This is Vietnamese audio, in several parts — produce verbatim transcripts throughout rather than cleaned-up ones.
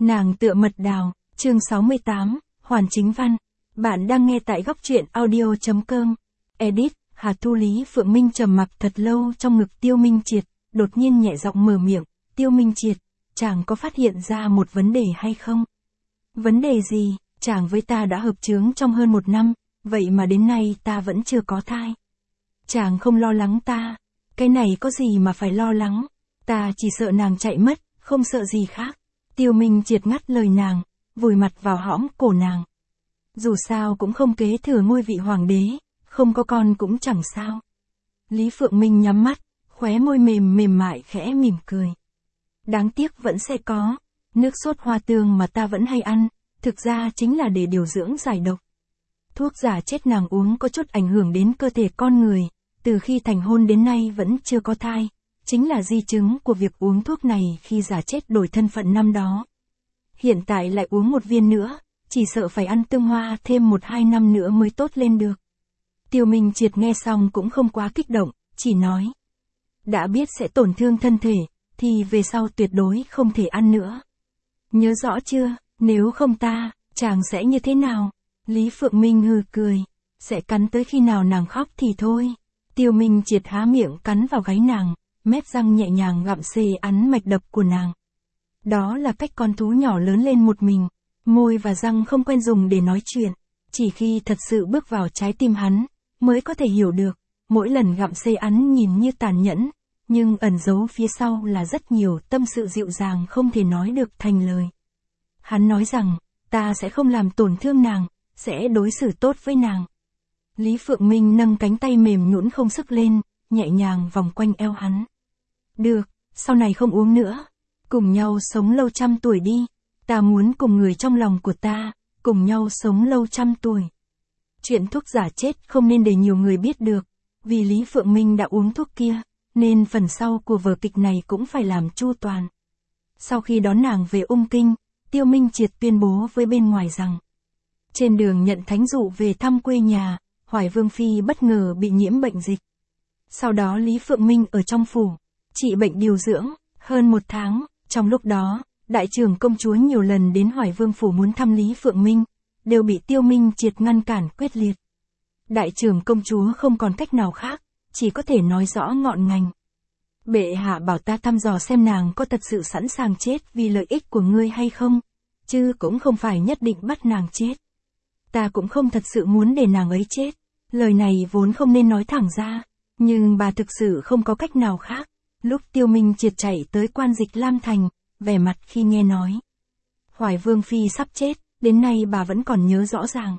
Nàng tựa mật đào, chương sáu mươi tám, Hoàn Chính Văn. Bạn đang nghe tại góc truyện audio chấm com. Edit, Hà Thu. Lý Phượng Minh trầm mặc thật lâu trong ngực Tiêu Minh Triệt, đột nhiên nhẹ giọng mở miệng, Tiêu Minh Triệt, chàng có phát hiện ra một vấn đề hay không? Vấn đề gì? Chàng với ta đã hợp chướng trong hơn một năm, vậy mà đến nay ta vẫn chưa có thai. Chàng không lo lắng ta, cái này có gì mà phải lo lắng, ta chỉ sợ nàng chạy mất, không sợ gì khác. Tiêu Minh Triệt ngắt lời nàng, vùi mặt vào hõm cổ nàng. Dù sao cũng không kế thừa ngôi vị hoàng đế, không có con cũng chẳng sao. Lý Phượng Minh nhắm mắt, khóe môi mềm mềm mại khẽ mỉm cười. Đáng tiếc vẫn sẽ có, nước sốt hoa tương mà ta vẫn hay ăn, thực ra chính là để điều dưỡng giải độc. Thuốc giả chết nàng uống có chút ảnh hưởng đến cơ thể con người, từ khi thành hôn đến nay vẫn chưa có thai, chính là di chứng của việc uống thuốc này khi giả chết đổi thân phận năm đó. Hiện tại lại uống một viên nữa, chỉ sợ phải ăn tương hoa thêm một hai năm nữa mới tốt lên được. Tiêu Minh Triệt nghe xong cũng không quá kích động, chỉ nói. Đã biết sẽ tổn thương thân thể, thì về sau tuyệt đối không thể ăn nữa. Nhớ rõ chưa, nếu không ta, chàng sẽ như thế nào? Lý Phượng Minh hừ cười, sẽ cắn tới khi nào nàng khóc thì thôi. Tiêu Minh Triệt há miệng cắn vào gáy nàng, mép răng nhẹ nhàng gặm xê ắn mạch đập của nàng. Đó là cách con thú nhỏ lớn lên một mình, môi và răng không quen dùng để nói chuyện, chỉ khi thật sự bước vào trái tim hắn, mới có thể hiểu được, mỗi lần gặm xê ắn nhìn như tàn nhẫn, nhưng ẩn giấu phía sau là rất nhiều tâm sự dịu dàng không thể nói được thành lời. Hắn nói rằng, ta sẽ không làm tổn thương nàng, sẽ đối xử tốt với nàng. Lý Phượng Minh nâng cánh tay mềm nhũn không sức lên, nhẹ nhàng vòng quanh eo hắn. Được, sau này không uống nữa. Cùng nhau sống lâu trăm tuổi đi. Ta muốn cùng người trong lòng của ta, cùng nhau sống lâu trăm tuổi. Chuyện thuốc giả chết không nên để nhiều người biết được, vì Lý Phượng Minh đã uống thuốc kia, nên phần sau của vở kịch này cũng phải làm chu toàn. Sau khi đón nàng về Ung Kinh, Tiêu Minh Triệt tuyên bố với bên ngoài rằng, trên đường nhận thánh dụ về thăm quê nhà, Hoài Vương Phi bất ngờ bị nhiễm bệnh dịch. Sau đó Lý Phượng Minh ở trong phủ, trị bệnh điều dưỡng, hơn một tháng, trong lúc đó, đại trưởng công chúa nhiều lần đến Hoài Vương phủ muốn thăm Lý Phượng Minh, đều bị Tiêu Minh Triệt ngăn cản quyết liệt. Đại trưởng công chúa không còn cách nào khác, chỉ có thể nói rõ ngọn ngành. Bệ hạ bảo ta thăm dò xem nàng có thật sự sẵn sàng chết vì lợi ích của ngươi hay không, chứ cũng không phải nhất định bắt nàng chết. Ta cũng không thật sự muốn để nàng ấy chết, lời này vốn không nên nói thẳng ra, nhưng bà thực sự không có cách nào khác. Lúc Tiêu Minh Triệt chạy tới quan dịch Lam Thành, vẻ mặt khi nghe nói Hoài Vương Phi sắp chết, đến nay bà vẫn còn nhớ rõ ràng.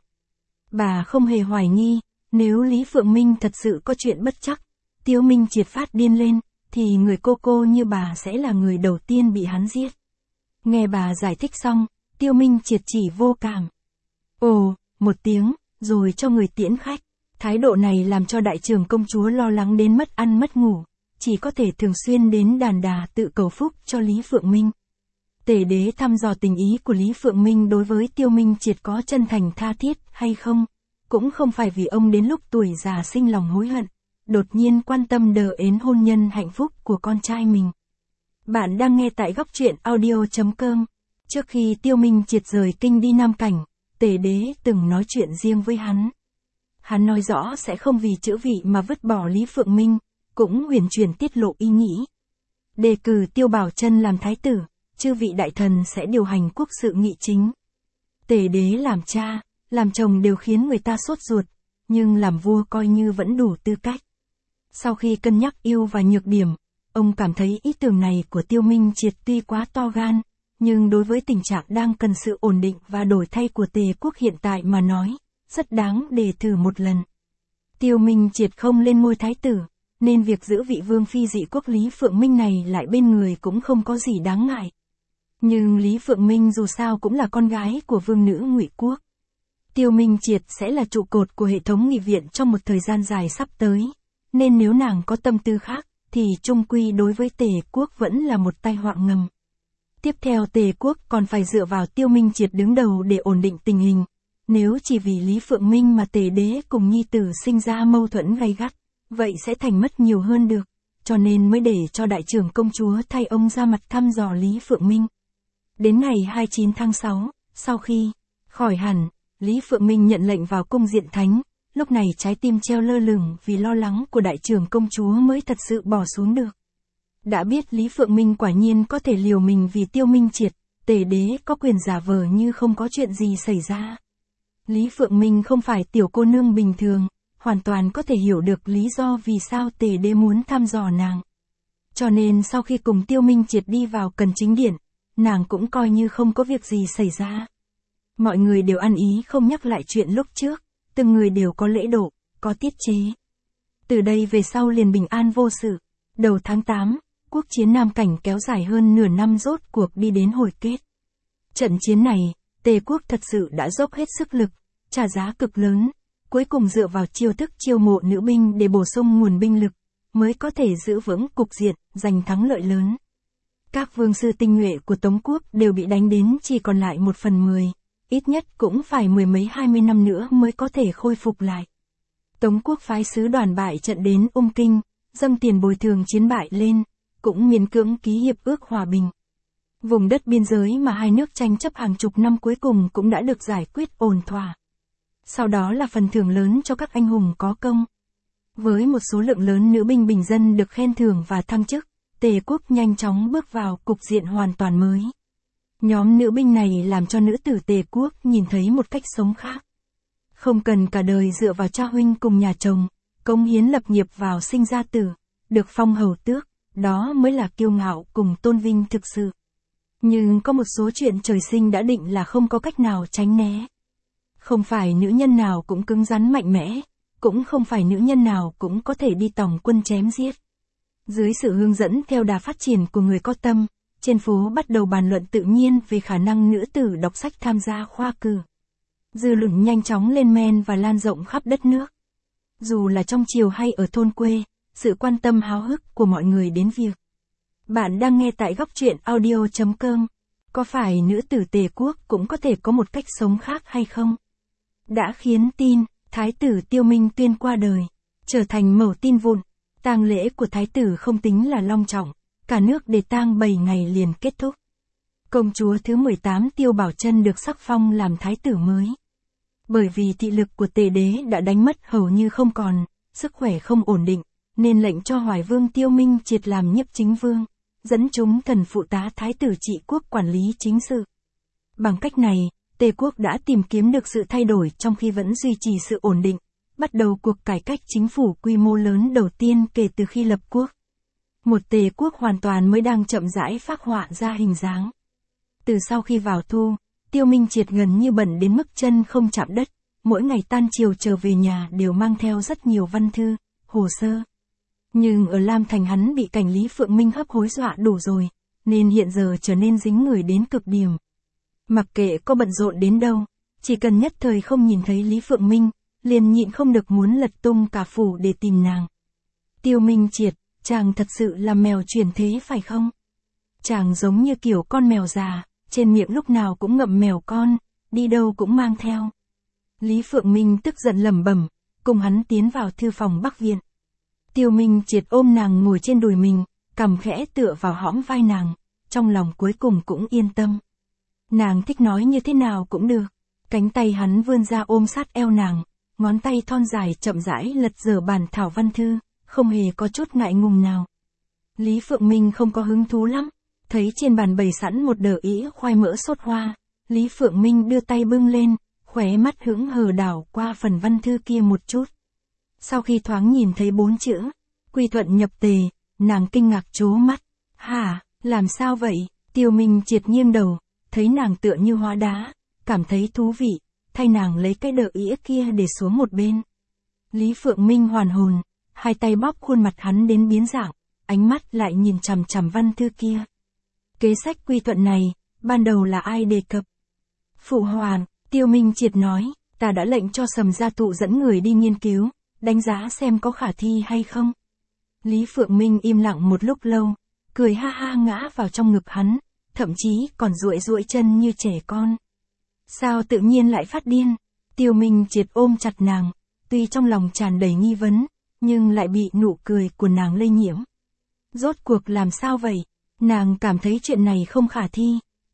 Bà không hề hoài nghi, nếu Lý Phượng Minh thật sự có chuyện bất chắc, Tiêu Minh Triệt phát điên lên, thì người cô cô như bà sẽ là người đầu tiên bị hắn giết. Nghe bà giải thích xong, Tiêu Minh Triệt chỉ vô cảm. Ồ, một tiếng, rồi cho người tiễn khách. Thái độ này làm cho đại trưởng công chúa lo lắng đến mất ăn mất ngủ, chỉ có thể thường xuyên đến đàn đà tự cầu phúc cho Lý Phượng Minh. Tề đế thăm dò tình ý của Lý Phượng Minh đối với Tiêu Minh Triệt có chân thành tha thiết hay không, cũng không phải vì ông đến lúc tuổi già sinh lòng hối hận, đột nhiên quan tâm đờ ến hôn nhân hạnh phúc của con trai mình. Bạn đang nghe tại góc truyện audio chấm com. Trước khi Tiêu Minh Triệt rời kinh đi Nam Cảnh, Tề đế từng nói chuyện riêng với hắn. Hắn nói rõ sẽ không vì chữ vị mà vứt bỏ Lý Phượng Minh, cũng huyền truyền tiết lộ ý nghĩ. Đề cử Tiêu Bảo Chân làm thái tử, chư vị đại thần sẽ điều hành quốc sự nghị chính. Tề đế làm cha, làm chồng đều khiến người ta sốt ruột, nhưng làm vua coi như vẫn đủ tư cách. Sau khi cân nhắc ưu và nhược điểm, ông cảm thấy ý tưởng này của Tiêu Minh Triệt tuy quá to gan, nhưng đối với tình trạng đang cần sự ổn định và đổi thay của Tề quốc hiện tại mà nói, rất đáng để thử một lần. Tiêu Minh Triệt không lên ngôi thái tử, nên việc giữ vị vương phi dị quốc Lý Phượng Minh này lại bên người cũng không có gì đáng ngại. Nhưng Lý Phượng Minh dù sao cũng là con gái của vương nữ Ngụy quốc. Tiêu Minh Triệt sẽ là trụ cột của hệ thống nghị viện trong một thời gian dài sắp tới, nên nếu nàng có tâm tư khác, thì chung quy đối với Tề quốc vẫn là một tai họa ngầm. Tiếp theo Tề quốc còn phải dựa vào Tiêu Minh Triệt đứng đầu để ổn định tình hình. Nếu chỉ vì Lý Phượng Minh mà Tề đế cùng nhi tử sinh ra mâu thuẫn gay gắt, vậy sẽ thành mất nhiều hơn được, cho nên mới để cho đại trưởng công chúa thay ông ra mặt thăm dò Lý Phượng Minh. Đến ngày hai mươi chín tháng sáu, sau khi khỏi hẳn, Lý Phượng Minh nhận lệnh vào cung diện thánh, lúc này trái tim treo lơ lửng vì lo lắng của đại trưởng công chúa mới thật sự bỏ xuống được. Đã biết Lý Phượng Minh quả nhiên có thể liều mình vì Tiêu Minh Triệt, Tề đế có quyền giả vờ như không có chuyện gì xảy ra. Lý Phượng Minh không phải tiểu cô nương bình thường, hoàn toàn có thể hiểu được lý do vì sao Tề đế muốn thăm dò nàng. Cho nên sau khi cùng Tiêu Minh Triệt đi vào Cần Chính Điện, nàng cũng coi như không có việc gì xảy ra. Mọi người đều ăn ý không nhắc lại chuyện lúc trước, từng người đều có lễ độ, có tiết chế. Từ đây về sau liền bình an vô sự. Đầu tháng tám, quốc chiến Nam Cảnh kéo dài hơn nửa năm rốt cuộc đi đến hồi kết. Trận chiến này, Tề quốc thật sự đã dốc hết sức lực, trả giá cực lớn, cuối cùng dựa vào chiêu thức chiêu mộ nữ binh để bổ sung nguồn binh lực, mới có thể giữ vững cục diện, giành thắng lợi lớn. Các vương sư tinh nhuệ của Tống quốc đều bị đánh đến chỉ còn lại một phần mười, ít nhất cũng phải mười mấy hai mươi năm nữa mới có thể khôi phục lại. Tống quốc phái sứ đoàn bại trận đến Ung Kinh, dâng tiền bồi thường chiến bại lên, cũng miễn cưỡng ký hiệp ước hòa bình. Vùng đất biên giới mà hai nước tranh chấp hàng chục năm cuối cùng cũng đã được giải quyết ổn thỏa. Sau đó là phần thưởng lớn cho các anh hùng có công. Với một số lượng lớn nữ binh bình dân được khen thưởng và thăng chức, Tề quốc nhanh chóng bước vào cục diện hoàn toàn mới. Nhóm nữ binh này làm cho nữ tử Tề quốc nhìn thấy một cách sống khác. Không cần cả đời dựa vào cha huynh cùng nhà chồng, cống hiến lập nghiệp vào sinh ra tử, được phong hầu tước, đó mới là kiêu ngạo cùng tôn vinh thực sự. Nhưng có một số chuyện trời sinh đã định là không có cách nào tránh né. Không phải nữ nhân nào cũng cứng rắn mạnh mẽ, cũng không phải nữ nhân nào cũng có thể đi tòng quân chém giết. Dưới sự hướng dẫn theo đà phát triển của người có tâm, trên phố bắt đầu bàn luận tự nhiên về khả năng nữ tử đọc sách tham gia khoa cử. Dư luận nhanh chóng lên men và lan rộng khắp đất nước. Dù là trong triều hay ở thôn quê, sự quan tâm háo hức của mọi người đến việc. Bạn đang nghe tại góc truyện audio chấm com. Có phải nữ tử Tề quốc cũng có thể có một cách sống khác hay không? Đã khiến tin, Thái tử Tiêu Minh Tuyên qua đời, trở thành mẩu tin vụn. Tang lễ của Thái tử không tính là long trọng, cả nước để tang bảy ngày liền kết thúc. Công chúa thứ mười tám Tiêu Bảo Chân được sắc phong làm Thái tử mới. Bởi vì thị lực của Tề đế đã đánh mất hầu như không còn, sức khỏe không ổn định, nên lệnh cho Hoài Vương Tiêu Minh Triệt làm nhiếp chính vương, dẫn chúng thần phụ tá Thái tử trị quốc quản lý chính sự. Bằng cách này, Tề quốc đã tìm kiếm được sự thay đổi trong khi vẫn duy trì sự ổn định, bắt đầu cuộc cải cách chính phủ quy mô lớn đầu tiên kể từ khi lập quốc. Một Tề quốc hoàn toàn mới đang chậm rãi phác họa ra hình dáng. Từ sau khi vào thu, Tiêu Minh Triệt gần như bận đến mức chân không chạm đất, mỗi ngày tan chiều trở về nhà đều mang theo rất nhiều văn thư, hồ sơ. Nhưng ở Lam Thành hắn bị cảnh Lý Phượng Minh hấp hối dọa đủ rồi, nên hiện giờ trở nên dính người đến cực điểm. Mặc kệ có bận rộn đến đâu, chỉ cần nhất thời không nhìn thấy Lý Phượng Minh, liền nhịn không được muốn lật tung cả phủ để tìm nàng. Tiêu Minh Triệt, chàng thật sự là mèo chuyển thế phải không? Chàng giống như kiểu con mèo già, trên miệng lúc nào cũng ngậm mèo con, đi đâu cũng mang theo. Lý Phượng Minh tức giận lẩm bẩm, cùng hắn tiến vào thư phòng Bắc Viện. Tiêu Minh Triệt ôm nàng ngồi trên đùi mình, cằm khẽ tựa vào hõm vai nàng, trong lòng cuối cùng cũng yên tâm. Nàng thích nói như thế nào cũng được. Cánh tay hắn vươn ra ôm sát eo nàng, ngón tay thon dài chậm rãi lật dở bản thảo văn thư, không hề có chút ngại ngùng nào. Lý Phượng Minh không có hứng thú lắm, thấy trên bàn bày sẵn một đờ ĩa khoai mỡ sốt hoa, Lý Phượng Minh đưa tay bưng lên, khóe mắt hững hờ đảo qua phần văn thư kia một chút. Sau khi thoáng nhìn thấy bốn chữ, quy thuận nhập Tề, nàng kinh ngạc trố mắt. Hả, làm sao vậy? Tiêu Minh Triệt nghiêng đầu, thấy nàng tựa như hóa đá, cảm thấy thú vị, thay nàng lấy cái đờ ĩa kia để xuống một bên. Lý Phượng Minh hoàn hồn, hai tay bóp khuôn mặt hắn đến biến dạng, ánh mắt lại nhìn chằm chằm văn thư kia. Kế sách quy thuận này, ban đầu là ai đề cập? Phụ hoàng, Tiêu Minh Triệt nói, ta đã lệnh cho Sầm Gia Tụ dẫn người đi nghiên cứu, đánh giá xem có khả thi hay không. Lý Phượng Minh im lặng một lúc lâu, cười ha ha ngã vào trong ngực hắn, thậm chí còn duỗi duỗi chân như trẻ con. Sao tự nhiên lại phát điên? Tiêu Minh Triệt ôm chặt nàng, tuy trong lòng tràn đầy nghi vấn, nhưng lại bị nụ cười của nàng lây nhiễm. Rốt cuộc làm sao vậy? Nàng cảm thấy chuyện này không khả thi,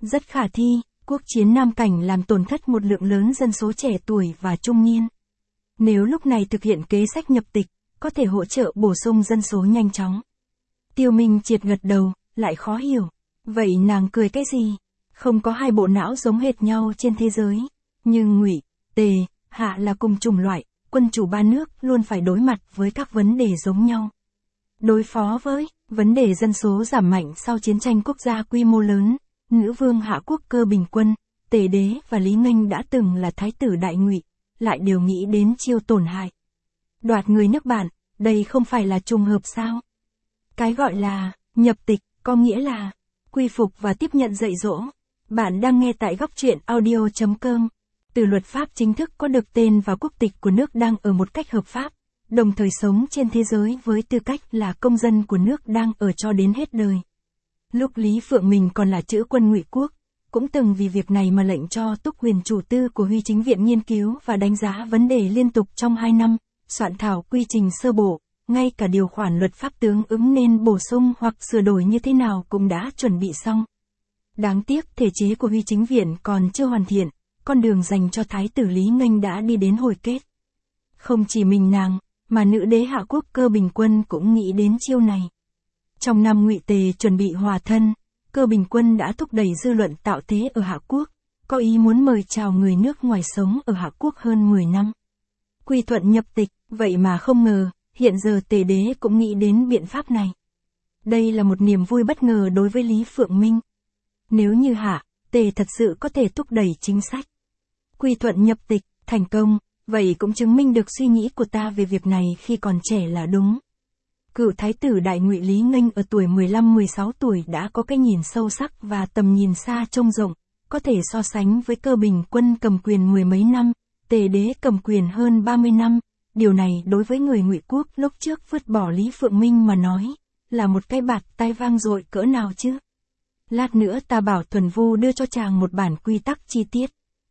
Rất khả thi, quốc chiến Nam Cảnh làm tổn thất một lượng lớn dân số trẻ tuổi và trung niên. Nếu lúc này thực hiện kế sách nhập tịch, có thể hỗ trợ bổ sung dân số nhanh chóng. Tiêu Minh Triệt gật đầu, lại khó hiểu. Vậy nàng cười cái gì? Không có hai bộ não giống hệt nhau trên thế giới. Nhưng Ngụy, Tề, Hạ là cùng chủng loại, quân chủ ba nước luôn phải đối mặt với các vấn đề giống nhau. Đối phó với vấn đề dân số giảm mạnh sau chiến tranh quốc gia quy mô lớn, nữ vương Hạ Quốc Cơ Bình Quân, Tề Đế và Lý Nghênh đã từng là thái tử Đại Ngụy, lại đều nghĩ đến chiêu tổn hại. Đoạt người nước bạn, đây không phải là trùng hợp sao? Cái gọi là nhập tịch, có nghĩa là quy phục và tiếp nhận dạy dỗ. Bạn đang nghe tại góc truyện audio chấm com. Từ luật pháp chính thức có được tên và quốc tịch của nước đang ở một cách hợp pháp, đồng thời sống trên thế giới với tư cách là công dân của nước đang ở cho đến hết đời. Lúc Lý Phượng Minh còn là chữ quân Ngụy Quốc, cũng từng vì việc này mà lệnh cho Túc Huyền chủ tư của Huy Chính Viện nghiên cứu và đánh giá vấn đề liên tục trong hai năm, soạn thảo quy trình sơ bộ, ngay cả điều khoản luật pháp tương ứng nên bổ sung hoặc sửa đổi như thế nào cũng đã chuẩn bị xong. Đáng tiếc thể chế của Huy Chính Viện còn chưa hoàn thiện, con đường dành cho Thái tử Lý Nghênh đã đi đến hồi kết. Không chỉ mình nàng, mà nữ đế Hạ Quốc Cơ Bình Quân cũng nghĩ đến chiêu này. Trong năm Ngụy Tề chuẩn bị hòa thân, Cơ Bình Quân đã thúc đẩy dư luận tạo thế ở Hạ Quốc, có ý muốn mời chào người nước ngoài sống ở Hạ Quốc hơn mười năm. Quy thuận nhập tịch, vậy mà không ngờ, hiện giờ Tề Đế cũng nghĩ đến biện pháp này. Đây là một niềm vui bất ngờ đối với Lý Phượng Minh. Nếu như Hạ, Tề thật sự có thể thúc đẩy chính sách quy thuận nhập tịch, thành công, vậy cũng chứng minh được suy nghĩ của ta về việc này khi còn trẻ là đúng. Cựu thái tử Đại Ngụy Lý Nghênh ở tuổi mười lăm mười sáu tuổi đã có cái nhìn sâu sắc và tầm nhìn xa trông rộng, có thể so sánh với Cơ Bình Quân cầm quyền mười mấy năm, Tề Đế cầm quyền hơn ba mươi năm. Điều này đối với người Ngụy Quốc lúc trước vứt bỏ Lý Phượng Minh mà nói, là một cái bạt tai vang dội cỡ nào chứ. Lát nữa ta bảo Thuần Vu đưa cho chàng một bản quy tắc chi tiết.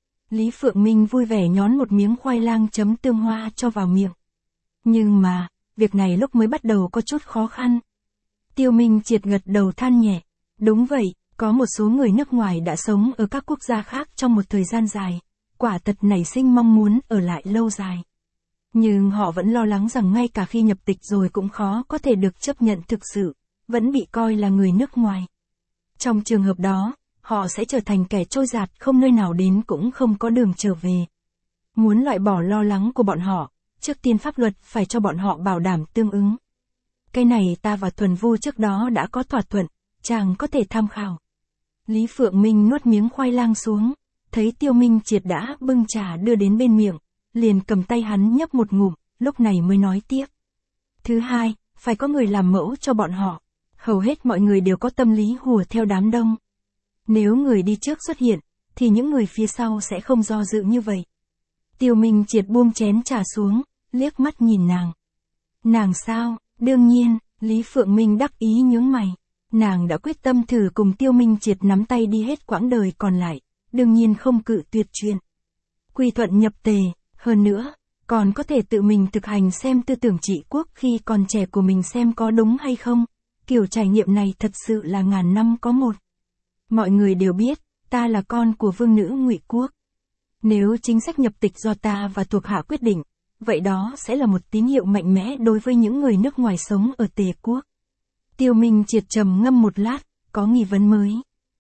Lý Phượng Minh vui vẻ nhón một miếng khoai lang chấm tương hoa cho vào miệng. Nhưng mà, việc này lúc mới bắt đầu có chút khó khăn. Tiêu Minh Triệt gật đầu than nhẹ. Đúng vậy, có một số người nước ngoài đã sống ở các quốc gia khác trong một thời gian dài, quả thật nảy sinh mong muốn ở lại lâu dài. Nhưng họ vẫn lo lắng rằng ngay cả khi nhập tịch rồi cũng khó có thể được chấp nhận thực sự, vẫn bị coi là người nước ngoài. Trong trường hợp đó, họ sẽ trở thành kẻ trôi dạt không nơi nào đến cũng không có đường trở về. Muốn loại bỏ lo lắng của bọn họ, trước tiên pháp luật phải cho bọn họ bảo đảm tương ứng. Cái này ta và Thuần Vu trước đó đã có thỏa thuận, chàng có thể tham khảo. Lý Phượng Minh nuốt miếng khoai lang xuống, thấy Tiêu Minh Triệt đã bưng trà đưa đến bên miệng, liền cầm tay hắn nhấp một ngụm, lúc này mới nói tiếp. Thứ hai, phải có người làm mẫu cho bọn họ. Hầu hết mọi người đều có tâm lý hùa theo đám đông. Nếu người đi trước xuất hiện, thì những người phía sau sẽ không do dự như vậy. Tiêu Minh Triệt buông chén trà xuống, liếc mắt nhìn nàng. Nàng sao? Đương nhiên, Lý Phượng Minh đắc ý nhướng mày. Nàng đã quyết tâm thử cùng Tiêu Minh Triệt nắm tay đi hết quãng đời còn lại, đương nhiên không cự tuyệt chuyện quy thuận nhập tề, hơn nữa, còn có thể tự mình thực hành xem tư tưởng trị quốc khi còn trẻ của mình xem có đúng hay không. Kiểu trải nghiệm này thật sự là ngàn năm có một. Mọi người đều biết, ta là con của vương nữ Ngụy Quốc. Nếu chính sách nhập tịch do ta và thuộc hạ quyết định, vậy đó sẽ là một tín hiệu mạnh mẽ đối với những người nước ngoài sống ở Tề Quốc. Tiêu Minh Triệt trầm ngâm một lát, có nghi vấn mới.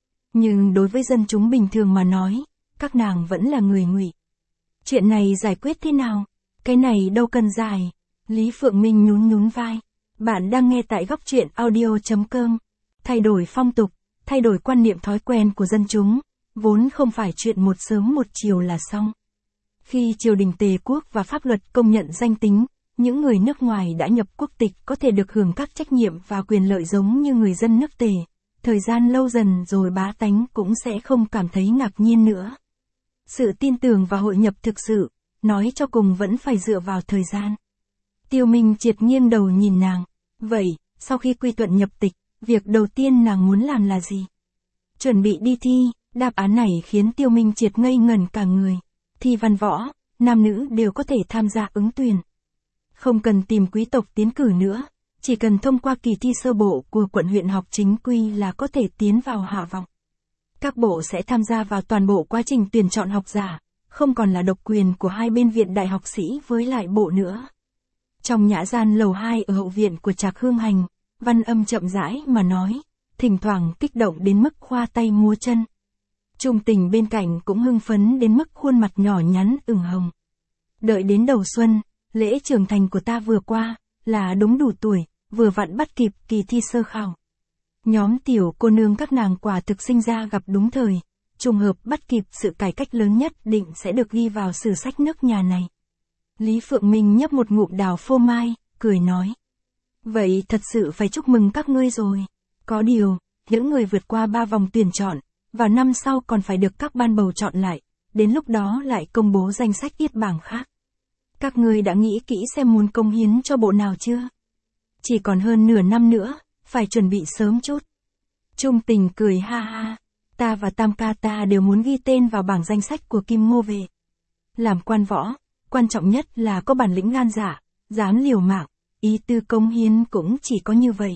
Nhưng đối với dân chúng bình thường mà nói, các nàng vẫn là người Ngụy. Chuyện này giải quyết thế nào? Cái này đâu cần giải. Lý Phượng Minh nhún nhún vai. Bạn đang nghe tại góc truyện audio chấm com. Thay đổi phong tục, thay đổi quan niệm thói quen của dân chúng, vốn không phải chuyện một sớm một chiều là xong. Khi triều đình Tề Quốc và pháp luật công nhận danh tính, những người nước ngoài đã nhập quốc tịch có thể được hưởng các trách nhiệm và quyền lợi giống như người dân nước Tề. Thời gian lâu dần rồi bá tánh cũng sẽ không cảm thấy ngạc nhiên nữa. Sự tin tưởng và hội nhập thực sự, nói cho cùng vẫn phải dựa vào thời gian. Tiêu Minh Triệt nghiêng đầu nhìn nàng. Vậy, sau khi quy thuận nhập tịch, việc đầu tiên nàng muốn làm là gì? Chuẩn bị đi thi. Đáp án này khiến Tiêu Minh Triệt ngây ngẩn cả người. Thi văn võ, nam nữ đều có thể tham gia ứng tuyển. Không cần tìm quý tộc tiến cử nữa, chỉ cần thông qua kỳ thi sơ bộ của quận huyện học chính quy là có thể tiến vào hạ vọng. Các bộ sẽ tham gia vào toàn bộ quá trình tuyển chọn học giả, không còn là độc quyền của hai bên viện đại học sĩ với lại bộ nữa. Trong nhã gian lầu hai ở hậu viện của Trạc Hương Hành, Văn Âm chậm rãi mà nói, thỉnh thoảng kích động đến mức khoa tay múa chân. Trung Tình bên cạnh cũng hưng phấn đến mức khuôn mặt nhỏ nhắn ửng hồng. Đợi đến đầu xuân, lễ trưởng thành của ta vừa qua, là đúng đủ tuổi, vừa vặn bắt kịp kỳ thi sơ khảo. Nhóm tiểu cô nương các nàng quả thực sinh ra gặp đúng thời, trùng hợp bắt kịp sự cải cách lớn nhất định sẽ được ghi vào sử sách nước nhà này. Lý Phượng Minh nhấp một ngụm đào phô mai, cười nói. Vậy thật sự phải chúc mừng các ngươi rồi. Có điều, những người vượt qua ba vòng tuyển chọn, vào năm sau còn phải được các ban bầu chọn lại, đến lúc đó lại công bố danh sách yết bảng khác. Các ngươi đã nghĩ kỹ xem muốn cống hiến cho bộ nào chưa? Chỉ còn hơn nửa năm nữa, phải chuẩn bị sớm chút. Trung Tình cười ha ha, ta và Tam ca ta đều muốn ghi tên vào bảng danh sách của Kim Ngô về. Làm quan võ, quan trọng nhất là có bản lĩnh gan dạ, dám liều mạng, ý tư cống hiến cũng chỉ có như vậy.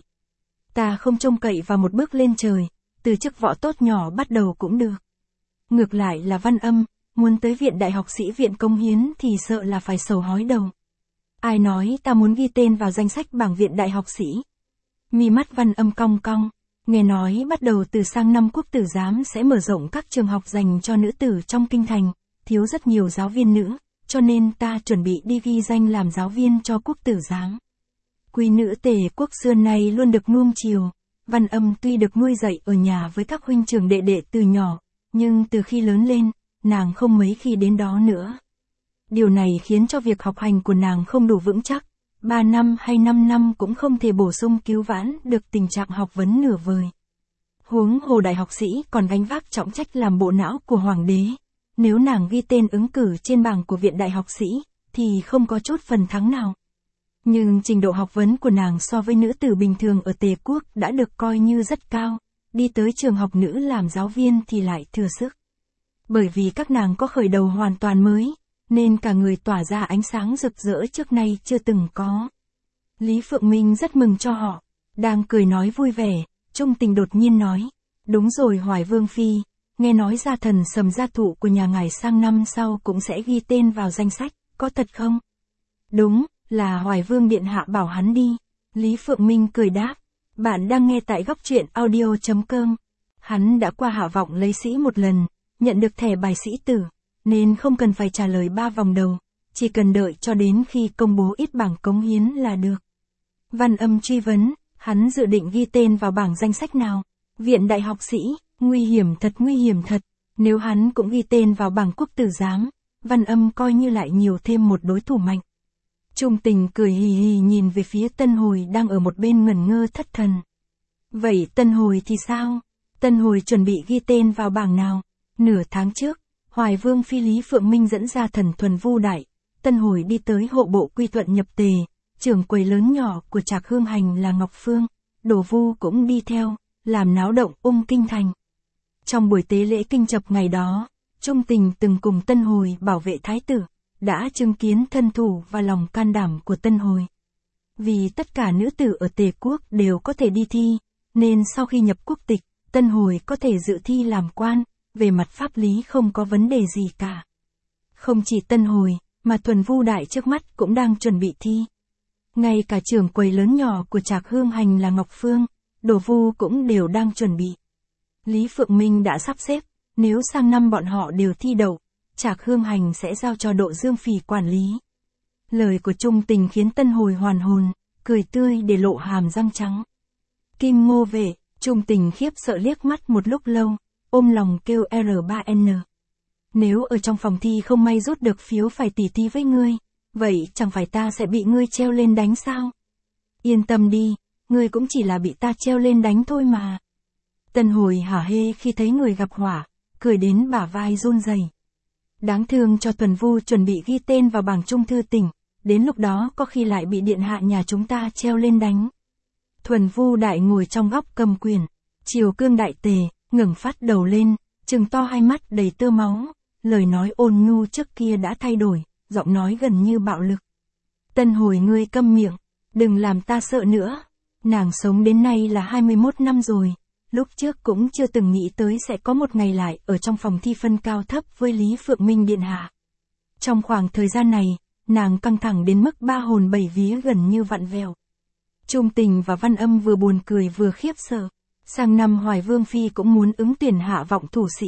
Ta không trông cậy vào một bước lên trời, từ chức võ tốt nhỏ bắt đầu cũng được. Ngược lại là Văn Âm, muốn tới viện đại học sĩ viện cống hiến thì sợ là phải sầu hói đầu. Ai nói ta muốn ghi tên vào danh sách bảng viện đại học sĩ? Mi mắt Văn Âm cong cong, nghe nói bắt đầu từ sang năm quốc tử giám sẽ mở rộng các trường học dành cho nữ tử trong kinh thành, thiếu rất nhiều giáo viên nữ, cho nên ta chuẩn bị đi ghi danh làm giáo viên cho quốc tử giám. Quý nữ Tề quốc xưa nay luôn được nuông chiều, Văn Âm tuy được nuôi dạy ở nhà với các huynh trưởng đệ đệ từ nhỏ, nhưng từ khi lớn lên, nàng không mấy khi đến đó nữa. Điều này khiến cho việc học hành của nàng không đủ vững chắc, ba năm hay năm năm cũng không thể bổ sung cứu vãn được tình trạng học vấn nửa vời. Huống hồ đại học sĩ còn gánh vác trọng trách làm bộ não của hoàng đế, nếu nàng ghi tên ứng cử trên bảng của viện đại học sĩ, thì không có chút phần thắng nào. Nhưng trình độ học vấn của nàng so với nữ tử bình thường ở Tề quốc đã được coi như rất cao, đi tới trường học nữ làm giáo viên thì lại thừa sức. Bởi vì các nàng có khởi đầu hoàn toàn mới, nên cả người tỏa ra ánh sáng rực rỡ trước nay chưa từng có. Lý Phượng Minh rất mừng cho họ, đang cười nói vui vẻ, Trung Tình đột nhiên nói, đúng rồi Hoài Vương Phi, nghe nói gia thần Sầm gia thụ của nhà ngài sang năm sau cũng sẽ ghi tên vào danh sách, có thật không? Đúng, là Hoài Vương Điện Hạ bảo hắn đi. Lý Phượng Minh cười đáp, bạn đang nghe tại góc truyện audio chấm com. Hắn đã qua Hạ Vọng lấy sĩ một lần, nhận được thẻ bài sĩ tử, nên không cần phải trả lời ba vòng đầu, chỉ cần đợi cho đến khi công bố ít bảng cống hiến là được. Văn Âm truy vấn, hắn dự định ghi tên vào bảng danh sách nào? Viện đại học sĩ, nguy hiểm thật nguy hiểm thật, nếu hắn cũng ghi tên vào bảng quốc tử giám, Văn Âm coi như lại nhiều thêm một đối thủ mạnh. Trung Tình cười hì hì nhìn về phía Tân Hồi đang ở một bên ngẩn ngơ thất thần. Vậy Tân Hồi thì sao? Tân Hồi chuẩn bị ghi tên vào bảng nào? Nửa tháng trước, Hoài Vương Phi Lý Phượng Minh dẫn ra thần thuần vu đại, Tân Hồi đi tới hộ bộ quy thuận nhập tề, trưởng quầy lớn nhỏ của Trạc Hương Hành là Ngọc Phương, Đổ Vu cũng đi theo, làm náo động ung kinh thành. Trong buổi tế lễ kinh chập ngày đó, Trung Tình từng cùng Tân Hồi bảo vệ thái tử, đã chứng kiến thân thủ và lòng can đảm của Tân Hồi. Vì tất cả nữ tử ở Tề quốc đều có thể đi thi, nên sau khi nhập quốc tịch, Tân Hồi có thể dự thi làm quan, về mặt pháp lý không có vấn đề gì cả. Không chỉ Tân Hồi, mà Thuần Vu Đại trước mắt cũng đang chuẩn bị thi. Ngay cả trưởng quầy lớn nhỏ của Trạc Hương Hành là Ngọc Phương, Đổ Vu cũng đều đang chuẩn bị. Lý Phượng Minh đã sắp xếp, nếu sang năm bọn họ đều thi đậu, Trạc Hương Hành sẽ giao cho Độ Dương Phỉ quản lý. Lời của Trung Tình khiến Tân Hồi hoàn hồn, cười tươi để lộ hàm răng trắng. Kim Ngô về, Trung Tình khiếp sợ liếc mắt một lúc lâu, ôm lòng kêu R ba N. Nếu ở trong phòng thi không may rút được phiếu phải tỉ thi với ngươi, vậy chẳng phải ta sẽ bị ngươi treo lên đánh sao? Yên tâm đi, ngươi cũng chỉ là bị ta treo lên đánh thôi mà. Tân Hồi hả hê khi thấy người gặp họa, cười đến bả vai run rẩy. Đáng thương cho Thuần Vu chuẩn bị ghi tên vào bảng trung thư tỉnh, đến lúc đó có khi lại bị điện hạ nhà chúng ta treo lên đánh. Thuần Vu Đại ngồi trong góc cầm quyền, Triều Cương Đại Tề, ngẩng phát đầu lên, trừng to hai mắt đầy tơ máu, lời nói ôn nhu trước kia đã thay đổi, giọng nói gần như bạo lực. Tân Hồi ngươi câm miệng, đừng làm ta sợ nữa, nàng sống đến nay là hai mươi mốt năm rồi, lúc trước cũng chưa từng nghĩ tới sẽ có một ngày lại ở trong phòng thi phân cao thấp với Lý Phượng Minh điện hạ. Trong khoảng thời gian này, nàng căng thẳng đến mức ba hồn bảy vía gần như vặn vẹo. Trung Tình và Văn Âm vừa buồn cười vừa khiếp sợ. Sang năm Hoài Vương Phi cũng muốn ứng tuyển hạ vọng thủ sĩ.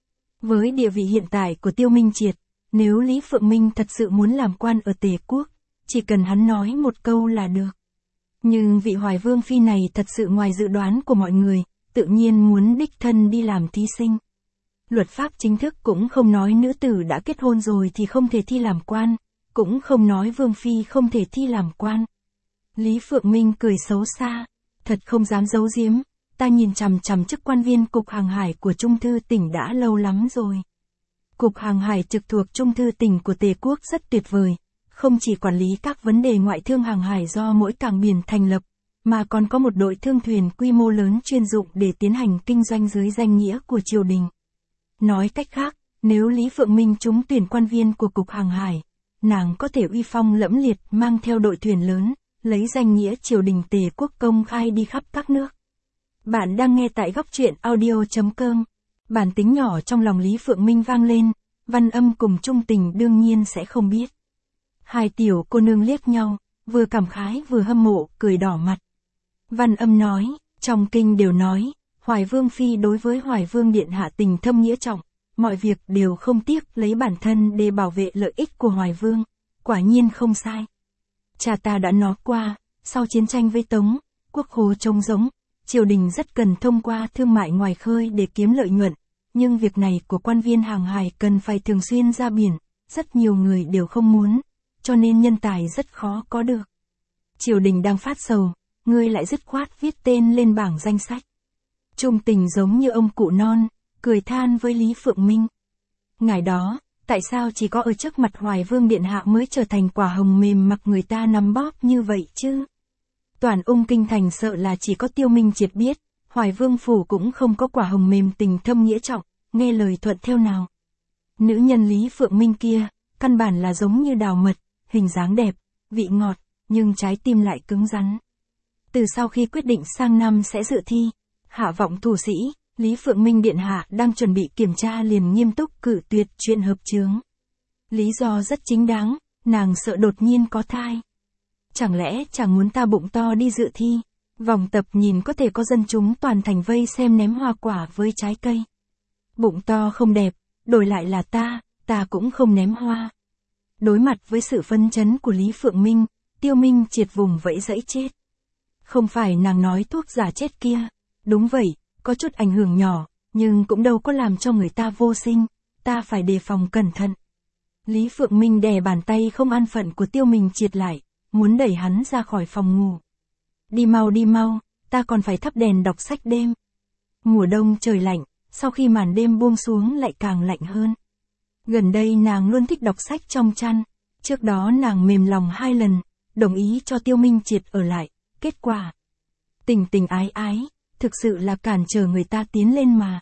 Với địa vị hiện tại của Tiêu Minh Triệt, nếu Lý Phượng Minh thật sự muốn làm quan ở Tề Quốc, chỉ cần hắn nói một câu là được. Nhưng vị Hoài Vương Phi này thật sự ngoài dự đoán của mọi người, tự nhiên muốn đích thân đi làm thí sinh. Luật pháp chính thức cũng không nói nữ tử đã kết hôn rồi thì không thể thi làm quan, cũng không nói Vương Phi không thể thi làm quan. Lý Phượng Minh cười xấu xa, thật không dám giấu giếm, ta nhìn chằm chằm chức quan viên Cục Hàng Hải của Trung Thư tỉnh đã lâu lắm rồi. Cục Hàng Hải trực thuộc Trung Thư tỉnh của Tề Quốc rất tuyệt vời, không chỉ quản lý các vấn đề ngoại thương hàng hải do mỗi cảng biển thành lập, mà còn có một đội thương thuyền quy mô lớn chuyên dụng để tiến hành kinh doanh dưới danh nghĩa của triều đình. Nói cách khác, nếu Lý Phượng Minh trúng tuyển quan viên của Cục Hàng Hải, nàng có thể uy phong lẫm liệt mang theo đội thuyền lớn, lấy danh nghĩa triều đình Tề Quốc công khai đi khắp các nước. Bạn đang nghe tại góc truyện audio chấm com. Bản tính nhỏ trong lòng Lý Phượng Minh vang lên, Văn Âm cùng Trung Tình đương nhiên sẽ không biết. Hai tiểu cô nương liếc nhau, vừa cảm khái vừa hâm mộ, cười đỏ mặt. Văn Âm nói, trong kinh đều nói, Hoài Vương Phi đối với Hoài Vương Điện hạ tình thâm nghĩa trọng, mọi việc đều không tiếc lấy bản thân để bảo vệ lợi ích của Hoài Vương, quả nhiên không sai. Cha ta đã nói qua, sau chiến tranh với Tống, quốc khố trống rỗng, triều đình rất cần thông qua thương mại ngoài khơi để kiếm lợi nhuận, nhưng việc này của quan viên hàng hải cần phải thường xuyên ra biển, rất nhiều người đều không muốn, cho nên nhân tài rất khó có được. Triều đình đang phát sầu, ngươi lại dứt khoát viết tên lên bảng danh sách. Trung Tình giống như ông cụ non, cười than với Lý Phượng Minh. Ngài đó, tại sao chỉ có ở trước mặt Hoài Vương Điện hạ mới trở thành quả hồng mềm mặc người ta nắm bóp như vậy chứ? Toàn ung kinh thành sợ là chỉ có Tiêu Minh Triệt biết, Hoài Vương phủ cũng không có quả hồng mềm tình thâm nghĩa trọng, nghe lời thuận theo nào. Nữ nhân Lý Phượng Minh kia, căn bản là giống như đào mật, hình dáng đẹp, vị ngọt, nhưng trái tim lại cứng rắn. Từ sau khi quyết định sang năm sẽ dự thi, hạ vọng thủ sĩ, Lý Phượng Minh điện hạ đang chuẩn bị kiểm tra liền nghiêm túc cự tuyệt chuyện hợp chướng. Lý do rất chính đáng, nàng sợ đột nhiên có thai. Chẳng lẽ chẳng muốn ta bụng to đi dự thi, vòng tập nhìn có thể có dân chúng toàn thành vây xem ném hoa quả với trái cây. Bụng to không đẹp, đổi lại là ta, ta cũng không ném hoa. Đối mặt với sự phấn chấn của Lý Phượng Minh, Tiêu Minh Triệt vùng vẫy dẫy chết. Không phải nàng nói thuốc giả chết kia, đúng vậy, có chút ảnh hưởng nhỏ, nhưng cũng đâu có làm cho người ta vô sinh, ta phải đề phòng cẩn thận. Lý Phượng Minh đè bàn tay không an phận của Tiêu Minh Triệt lại, muốn đẩy hắn ra khỏi phòng ngủ. Đi mau đi mau, ta còn phải thắp đèn đọc sách đêm. Mùa đông trời lạnh, sau khi màn đêm buông xuống lại càng lạnh hơn. Gần đây nàng luôn thích đọc sách trong chăn, trước đó nàng mềm lòng hai lần, đồng ý cho Tiêu Minh Triệt ở lại, kết quả. Tình tình ái ái, thực sự là cản trở người ta tiến lên mà.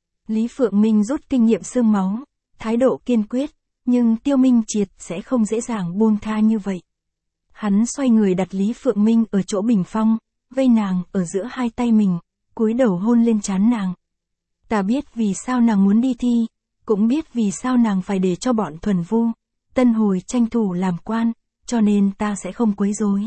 Lý Phượng Minh rút kinh nghiệm xương máu, thái độ kiên quyết, nhưng Tiêu Minh Triệt sẽ không dễ dàng buông tha như vậy. Hắn xoay người đặt Lý Phượng Minh ở chỗ bình phong, vây nàng ở giữa hai tay mình, cúi đầu hôn lên trán nàng. Ta biết vì sao nàng muốn đi thi, cũng biết vì sao nàng phải để cho bọn thuần vu, tân hồi tranh thủ làm quan, cho nên ta sẽ không quấy rối.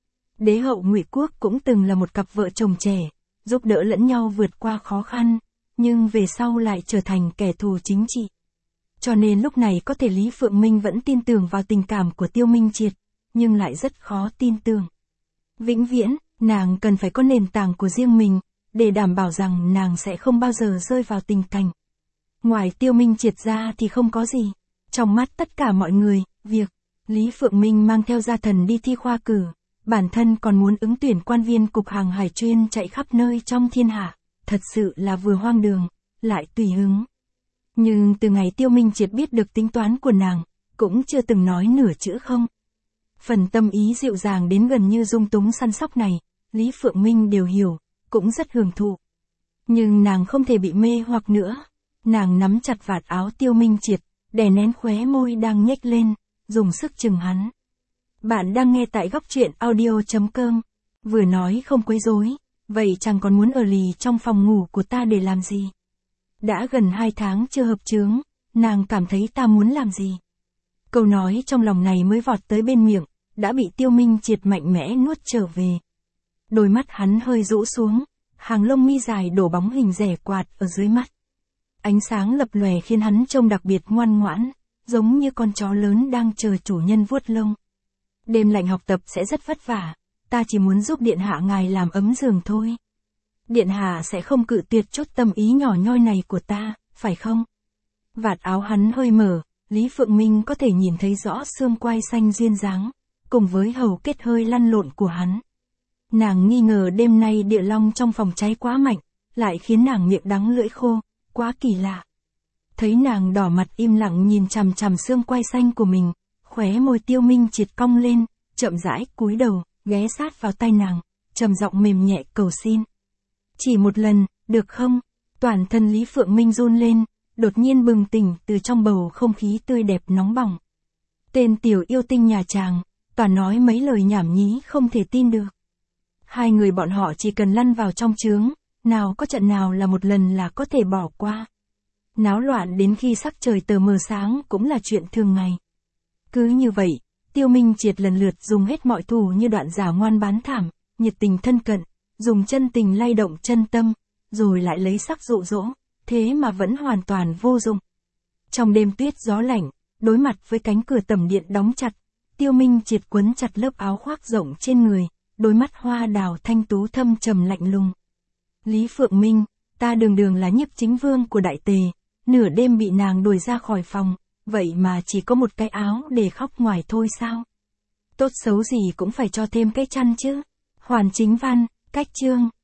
Đế hậu Ngụy Quốc cũng từng là một cặp vợ chồng trẻ, giúp đỡ lẫn nhau vượt qua khó khăn, nhưng về sau lại trở thành kẻ thù chính trị. Cho nên lúc này có thể Lý Phượng Minh vẫn tin tưởng vào tình cảm của Tiêu Minh Triệt, nhưng lại rất khó tin tưởng. Vĩnh viễn, nàng cần phải có nền tảng của riêng mình, để đảm bảo rằng nàng sẽ không bao giờ rơi vào tình cảnh. Ngoài Tiêu Minh Triệt ra thì không có gì. Trong mắt tất cả mọi người, việc Lý Phượng Minh mang theo gia thần đi thi khoa cử, bản thân còn muốn ứng tuyển quan viên Cục Hàng Hải chuyên chạy khắp nơi trong thiên hạ, thật sự là vừa hoang đường, lại tùy hứng. Nhưng từ ngày Tiêu Minh Triệt biết được tính toán của nàng, cũng chưa từng nói nửa chữ không. Phần tâm ý dịu dàng đến gần như dung túng săn sóc này, Lý Phượng Minh đều hiểu, cũng rất hưởng thụ. Nhưng nàng không thể bị mê hoặc nữa. Nàng nắm chặt vạt áo Tiêu Minh Triệt, đè nén khóe môi đang nhếch lên, dùng sức chừng hắn. Bạn đang nghe tại góc truyện audio chấm com. Vừa nói không quấy rối, vậy chàng còn muốn ở lì trong phòng ngủ của ta để làm gì? Đã gần hai tháng chưa hợp chướng, nàng cảm thấy ta muốn làm gì? Câu nói trong lòng này mới vọt tới bên miệng, đã bị Tiêu Minh Triệt mạnh mẽ nuốt trở về. Đôi mắt hắn hơi rũ xuống, hàng lông mi dài đổ bóng hình rẻ quạt ở dưới mắt. Ánh sáng lập lòe khiến hắn trông đặc biệt ngoan ngoãn, giống như con chó lớn đang chờ chủ nhân vuốt lông. Đêm lạnh học tập sẽ rất vất vả, ta chỉ muốn giúp điện hạ ngài làm ấm giường thôi. Điện hạ sẽ không cự tuyệt chút tâm ý nhỏ nhoi này của ta, phải không? Vạt áo hắn hơi mở, Lý Phượng Minh có thể nhìn thấy rõ xương quai xanh duyên dáng, cùng với hầu kết hơi lăn lộn của hắn. Nàng nghi ngờ đêm nay địa long trong phòng cháy quá mạnh, lại khiến nàng miệng đắng lưỡi khô, quá kỳ lạ. Thấy nàng đỏ mặt im lặng nhìn chằm chằm xương quai xanh của mình, khóe môi Tiêu Minh Triệt cong lên, chậm rãi cúi đầu, ghé sát vào tay nàng, trầm giọng mềm nhẹ cầu xin. Chỉ một lần, được không? Toàn thân Lý Phượng Minh run lên, đột nhiên bừng tỉnh từ trong bầu không khí tươi đẹp nóng bỏng. Tên tiểu yêu tinh nhà chàng, toàn nói mấy lời nhảm nhí không thể tin được. Hai người bọn họ chỉ cần lăn vào trong chướng, nào có trận nào là một lần là có thể bỏ qua. Náo loạn đến khi sắc trời tờ mờ sáng cũng là chuyện thường ngày. Cứ như vậy, Tiêu Minh Triệt lần lượt dùng hết mọi thủ như đoạn giả ngoan bán thảm, nhiệt tình thân cận, dùng chân tình lay động chân tâm, rồi lại lấy sắc dụ dỗ, thế mà vẫn hoàn toàn vô dụng. Trong đêm tuyết gió lạnh, đối mặt với cánh cửa tầm điện đóng chặt, Tiêu Minh Triệt quấn chặt lớp áo khoác rộng trên người, đôi mắt hoa đào thanh tú thâm trầm lạnh lùng. Lý Phượng Minh, ta đường đường là nhiếp chính vương của Đại Tề, nửa đêm bị nàng đuổi ra khỏi phòng, vậy mà chỉ có một cái áo để khóc ngoài thôi sao? Tốt xấu gì cũng phải cho thêm cái chăn chứ. Hoàn Chính Văn, cách chương.